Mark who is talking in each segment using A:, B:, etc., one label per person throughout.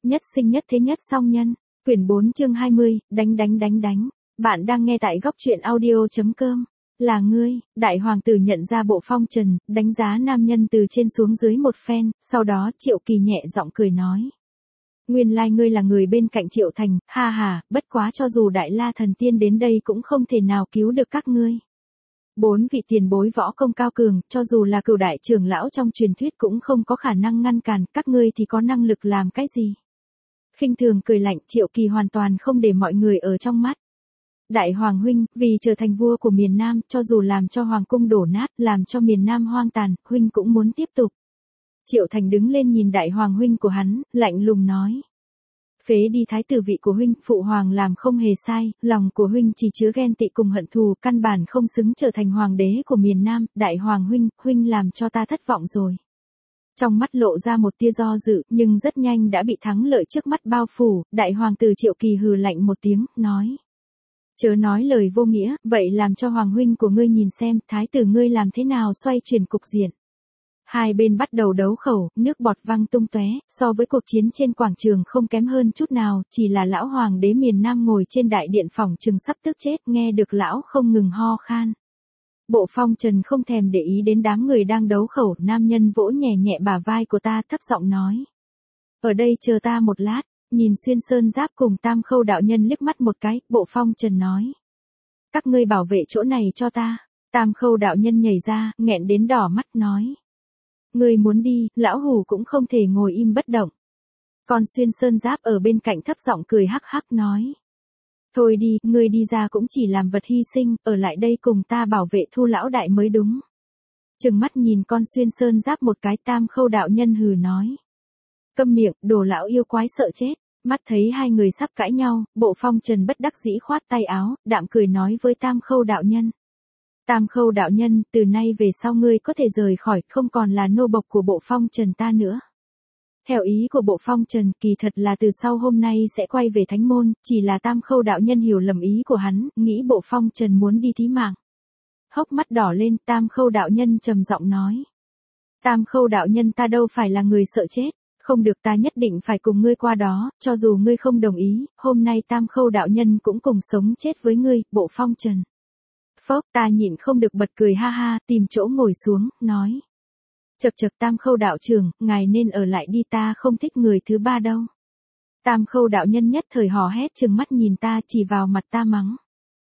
A: Nhất sinh nhất thế nhất song nhân. Quyển 4 chương 20, đánh. Bạn đang nghe tại góc truyện audio.com. Là ngươi, đại hoàng tử nhận ra Bộ Phong Trần, đánh giá nam nhân từ trên xuống dưới một phen, sau đó Triệu Kỳ nhẹ giọng cười nói. Nguyên lai ngươi là người bên cạnh Triệu Thành, ha ha, bất quá cho dù Đại La thần tiên đến đây cũng không thể nào cứu được các ngươi. 4 vị tiền bối võ công cao cường, cho dù là cửu đại trưởng lão trong truyền thuyết cũng không có khả năng ngăn cản, các ngươi thì có năng lực làm cái gì? Khinh thường cười lạnh, Triệu Kỳ hoàn toàn không để mọi người ở trong mắt. Đại hoàng huynh, vì trở thành vua của miền Nam, cho dù làm cho hoàng cung đổ nát, làm cho miền Nam hoang tàn, huynh cũng muốn tiếp tục. Triệu Thành đứng lên nhìn đại hoàng huynh của hắn, lạnh lùng nói. Phế đi thái tử vị của huynh, phụ hoàng làm không hề sai, lòng của huynh chỉ chứa ghen tị cùng hận thù, căn bản không xứng trở thành hoàng đế của miền Nam, đại hoàng huynh, huynh làm cho ta thất vọng rồi. Trong mắt lộ ra một tia do dự, nhưng rất nhanh đã bị thắng lợi trước mắt bao phủ, đại hoàng tử Triệu Kỳ hừ lạnh một tiếng, nói. Chớ nói lời vô nghĩa, vậy làm cho hoàng huynh của ngươi nhìn xem, thái tử ngươi làm thế nào xoay chuyển cục diện. Hai bên bắt đầu đấu khẩu, nước bọt văng tung tóe, so với cuộc chiến trên quảng trường không kém hơn chút nào, chỉ là lão hoàng đế miền Nam ngồi trên đại điện phỏng chừng sắp tức chết, nghe được lão không ngừng ho khan. Bộ Phong Trần không thèm để ý đến đám người đang đấu khẩu, nam nhân vỗ nhẹ nhẹ bả vai của ta, thấp giọng nói. Ở đây chờ ta một lát, nhìn Xuyên Sơn Giáp cùng Tam Khâu đạo nhân liếc mắt một cái, Bộ Phong Trần nói. Các ngươi bảo vệ chỗ này cho ta. Tam Khâu đạo nhân nhảy ra, nghẹn đến đỏ mắt nói. Ngươi muốn đi, lão hủ cũng không thể ngồi im bất động. Còn Xuyên Sơn Giáp ở bên cạnh thấp giọng cười hắc hắc nói. Thôi đi, ngươi đi ra cũng chỉ làm vật hy sinh, ở lại đây cùng ta bảo vệ Thu lão đại mới đúng. Trừng mắt nhìn con Xuyên Sơn Giáp một cái, Tam Khâu đạo nhân hừ nói. Câm miệng, đồ lão yêu quái sợ chết. Mắt thấy hai người sắp cãi nhau, Bộ Phong Trần bất đắc dĩ khoát tay áo, đạm cười nói với Tam Khâu đạo nhân. Tam Khâu đạo nhân, từ nay về sau ngươi có thể rời khỏi, không còn là nô bộc của Bộ Phong Trần ta nữa. Theo ý của Bộ Phong Trần, kỳ thật là từ sau hôm nay sẽ quay về Thánh Môn, chỉ là Tam Khâu đạo nhân hiểu lầm ý của hắn, nghĩ Bộ Phong Trần muốn đi thí mạng. Hốc mắt đỏ lên, Tam Khâu đạo nhân trầm giọng nói. Tam Khâu đạo nhân, ta đâu phải là người sợ chết, không được, ta nhất định phải cùng ngươi qua đó, cho dù ngươi không đồng ý, hôm nay Tam Khâu đạo nhân cũng cùng sống chết với ngươi, Bộ Phong Trần. Phốc, ta nhịn không được bật cười ha ha, tìm chỗ ngồi xuống, nói. Chậc Tam Khâu đạo trưởng, ngài nên ở lại đi, ta không thích người thứ ba đâu. Tam Khâu đạo nhân nhất thời hò hét trừng mắt nhìn ta, chỉ vào mặt ta mắng.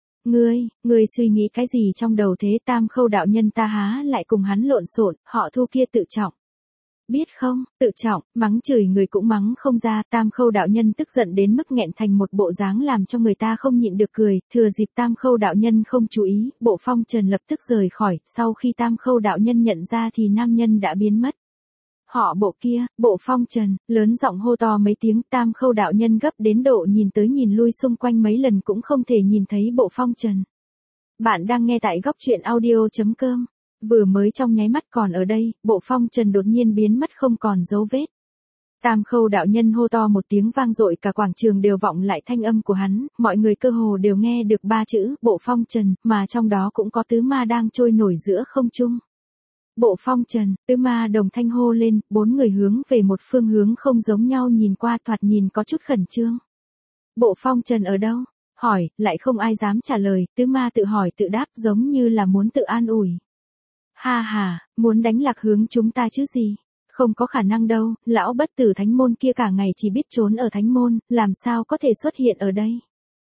A: Ngươi suy nghĩ cái gì trong đầu thế? Tam Khâu đạo nhân ta há lại cùng hắn lộn xộn, họ Thu kia tự trọng. Biết không, tự trọng, mắng chửi người cũng mắng không ra, Tam Khâu đạo nhân tức giận đến mức nghẹn thành một bộ dáng làm cho người ta không nhịn được cười, thừa dịp Tam Khâu đạo nhân không chú ý, Bộ Phong Trần lập tức rời khỏi, sau khi Tam Khâu đạo nhân nhận ra thì nam nhân đã biến mất. Họ Bộ kia, Bộ Phong Trần, lớn giọng hô to mấy tiếng, Tam Khâu đạo nhân gấp đến độ nhìn tới nhìn lui xung quanh mấy lần cũng không thể nhìn thấy Bộ Phong Trần. Bạn đang nghe tại góc truyện audio.com. Vừa mới trong nháy mắt còn ở đây, Bộ Phong Trần đột nhiên biến mất không còn dấu vết. Tam Khâu đạo nhân hô to một tiếng vang dội, cả quảng trường đều vọng lại thanh âm của hắn, mọi người cơ hồ đều nghe được 3 chữ, Bộ Phong Trần, mà trong đó cũng có tứ ma đang trôi nổi giữa không trung. Bộ Phong Trần, tứ ma đồng thanh hô lên, 4 người hướng về một phương hướng không giống nhau nhìn qua, thoạt nhìn có chút khẩn trương. Bộ Phong Trần ở đâu? Hỏi, lại không ai dám trả lời, tứ ma tự hỏi tự đáp giống như là muốn tự an ủi. Ha ha, muốn đánh lạc hướng chúng ta chứ gì? Không có khả năng đâu, lão bất tử Thánh Môn kia cả ngày chỉ biết trốn ở Thánh Môn, làm sao có thể xuất hiện ở đây?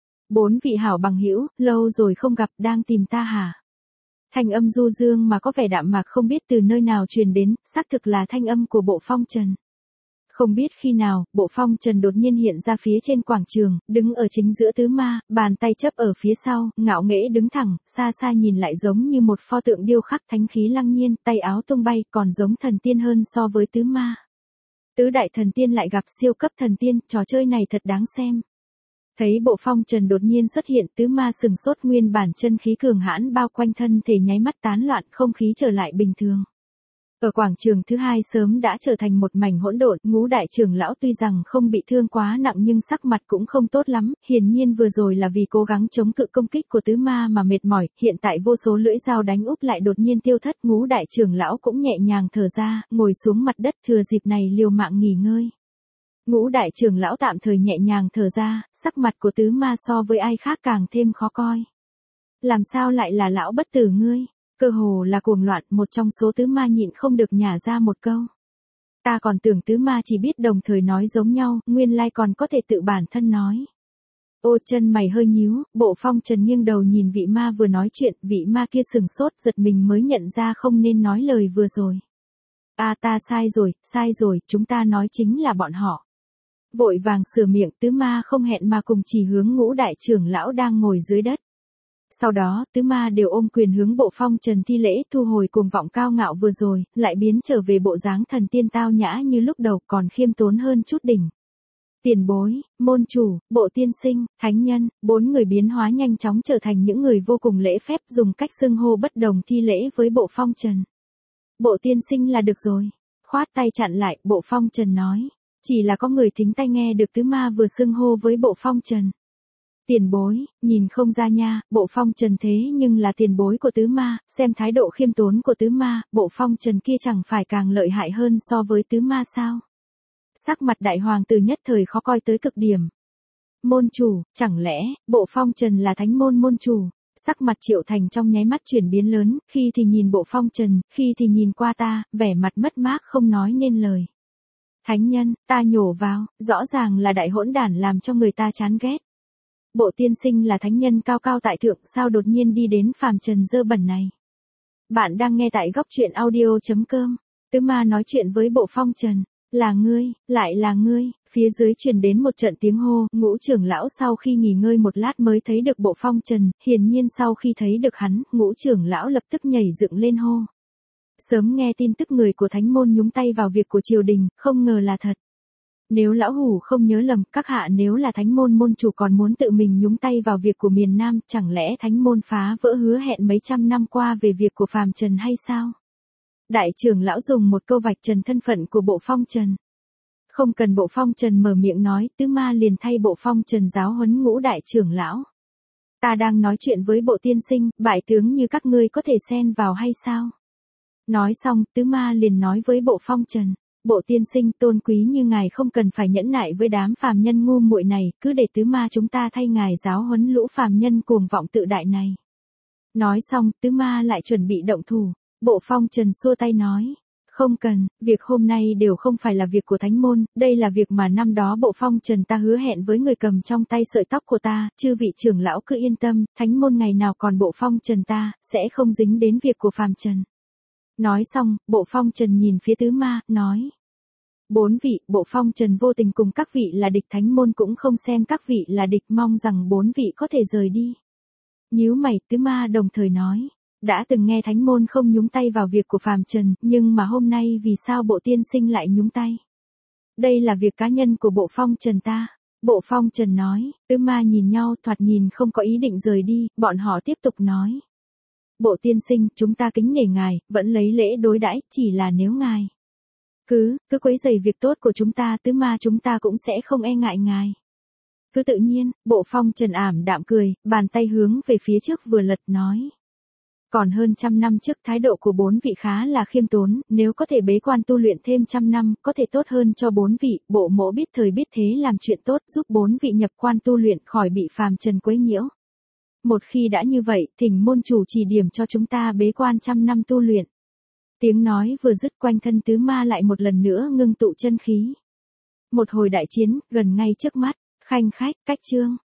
A: 4 vị hảo bằng hữu, lâu rồi không gặp, đang tìm ta hả? Thanh âm du dương mà có vẻ đạm mạc không biết từ nơi nào truyền đến, xác thực là thanh âm của Bộ Phong Trần. Không biết khi nào, Bộ Phong Trần đột nhiên hiện ra phía trên quảng trường, đứng ở chính giữa tứ ma, bàn tay chấp ở phía sau, ngạo nghễ đứng thẳng, xa xa nhìn lại giống như một pho tượng điêu khắc thánh khí lăng nhiên, tay áo tung bay, còn giống thần tiên hơn so với tứ ma. Tứ đại thần tiên lại gặp siêu cấp thần tiên, trò chơi này thật đáng xem. Thấy Bộ Phong Trần đột nhiên xuất hiện, tứ ma sừng sốt, nguyên bản chân khí cường hãn bao quanh thân thể nháy mắt tán loạn, không khí trở lại bình thường. Ở quảng trường thứ hai sớm đã trở thành một mảnh hỗn độn, Ngũ đại trưởng lão tuy rằng không bị thương quá nặng nhưng sắc mặt cũng không tốt lắm, hiển nhiên vừa rồi là vì cố gắng chống cự công kích của tứ ma mà mệt mỏi, hiện tại vô số lưỡi dao đánh úp lại đột nhiên tiêu thất, Ngũ đại trưởng lão cũng nhẹ nhàng thở ra, ngồi xuống mặt đất thừa dịp này liều mạng nghỉ ngơi. Ngũ đại trưởng lão tạm thời nhẹ nhàng thở ra, sắc mặt của tứ ma so với ai khác càng thêm khó coi. Làm sao lại là lão bất tử ngươi? Cơ hồ là cuồng loạn, một trong số tứ ma nhịn không được nhả ra một câu. Ta còn tưởng tứ ma chỉ biết đồng thời nói giống nhau, nguyên lai còn có thể tự bản thân nói. Ô chân mày hơi nhíu, Bộ Phong Trần nghiêng đầu nhìn vị ma vừa nói chuyện, vị ma kia sừng sốt giật mình mới nhận ra không nên nói lời vừa rồi. Ta sai rồi, chúng ta nói chính là bọn họ. Vội vàng sửa miệng, tứ ma không hẹn mà cùng chỉ hướng Ngũ đại trưởng lão đang ngồi dưới đất. Sau đó, tứ ma đều ôm quyền hướng Bộ Phong Trần thi lễ, thu hồi cuồng vọng cao ngạo vừa rồi, lại biến trở về bộ dáng thần tiên tao nhã như lúc đầu, còn khiêm tốn hơn chút đỉnh. Tiền bối, môn chủ, bộ tiên sinh, thánh nhân, bốn người biến hóa nhanh chóng trở thành những người vô cùng lễ phép, dùng cách xưng hô bất đồng thi lễ với Bộ Phong Trần. Bộ tiên sinh là được rồi. Khoát tay chặn lại, Bộ Phong Trần nói. Chỉ là có người thính tai nghe được tứ ma vừa xưng hô với Bộ Phong Trần. Tiền bối, nhìn không ra nha, Bộ Phong Trần thế nhưng là tiền bối của tứ ma, xem thái độ khiêm tốn của tứ ma, Bộ Phong Trần kia chẳng phải càng lợi hại hơn so với tứ ma sao? Sắc mặt đại hoàng tử nhất thời khó coi tới cực điểm. Môn chủ, chẳng lẽ, Bộ Phong Trần là thánh môn môn chủ? Sắc mặt Triệu Thành trong nháy mắt chuyển biến lớn, khi thì nhìn Bộ Phong Trần, khi thì nhìn qua ta, vẻ mặt mất mát không nói nên lời. Thánh nhân, ta nhổ vào, rõ ràng là đại hỗn đản làm cho người ta chán ghét. Bộ tiên sinh là thánh nhân cao cao tại thượng, sao đột nhiên đi đến phàm trần dơ bẩn này? Bạn đang nghe tại góc truyện audio.com. Tứ ma nói chuyện với Bộ Phong Trần. Là ngươi, lại là ngươi, phía dưới truyền đến một trận tiếng hô, Ngũ trưởng lão sau khi nghỉ ngơi một lát mới thấy được Bộ Phong Trần, hiển nhiên sau khi thấy được hắn, Ngũ trưởng lão lập tức nhảy dựng lên hô. Sớm nghe tin tức người của thánh môn nhúng tay vào việc của triều đình, không ngờ là thật. Nếu lão hủ không nhớ lầm, các hạ nếu là thánh môn môn chủ còn muốn tự mình nhúng tay vào việc của miền Nam, chẳng lẽ thánh môn phá vỡ hứa hẹn mấy trăm năm qua về việc của phàm trần hay sao? Đại trưởng lão dùng một câu vạch trần thân phận của Bộ Phong Trần. Không cần Bộ Phong Trần mở miệng nói, tứ ma liền thay Bộ Phong Trần giáo huấn Ngũ đại trưởng lão. Ta đang nói chuyện với Bộ tiên sinh, bại tướng như các ngươi có thể xen vào hay sao? Nói xong, tứ ma liền nói với Bộ Phong Trần. Bộ tiên sinh tôn quý như ngài không cần phải nhẫn nại với đám phàm nhân ngu muội này, cứ để tứ ma chúng ta thay ngài giáo huấn lũ phàm nhân cuồng vọng tự đại này. Nói xong, tứ ma lại chuẩn bị động thủ. Bộ Phong Trần xua tay nói. Không cần, việc hôm nay đều không phải là việc của thánh môn, đây là việc mà năm đó Bộ Phong Trần ta hứa hẹn với người cầm trong tay sợi tóc của ta, chư vị trưởng lão cứ yên tâm, thánh môn ngày nào còn Bộ Phong Trần ta, sẽ không dính đến việc của phàm trần. Nói xong, Bộ Phong Trần nhìn phía tứ ma, nói. Bốn vị, Bộ Phong Trần vô tình cùng các vị là địch, thánh môn cũng không xem các vị là địch, mong rằng bốn vị có thể rời đi. Nhíu mày, tứ ma đồng thời nói. Đã từng nghe thánh môn không nhúng tay vào việc của phàm trần, nhưng mà hôm nay vì sao Bộ tiên sinh lại nhúng tay? Đây là việc cá nhân của Bộ Phong Trần ta. Bộ Phong Trần nói, tứ ma nhìn nhau thoạt nhìn không có ý định rời đi, bọn họ tiếp tục nói. Bộ tiên sinh, chúng ta kính nể ngài, vẫn lấy lễ đối đãi, chỉ là nếu ngài cứ quấy rầy việc tốt của chúng ta, tứ ma chúng ta cũng sẽ không e ngại ngài. Cứ tự nhiên, Bộ Phong Trần ảm đạm cười, bàn tay hướng về phía trước vừa lật nói. Còn hơn 100 năm trước thái độ của bốn vị khá là khiêm tốn, nếu có thể bế quan tu luyện thêm 100 năm, có thể tốt hơn cho bốn vị, Bộ mỗ biết thời biết thế làm chuyện tốt, giúp bốn vị nhập quan tu luyện khỏi bị phàm trần quấy nhiễu. Một khi đã như vậy, thỉnh môn chủ chỉ điểm cho chúng ta bế quan 100 năm tu luyện. Tiếng nói vừa dứt, quanh thân tứ ma lại một lần nữa ngưng tụ chân khí. Một hồi đại chiến, gần ngay trước mắt, khanh khách, cách chương.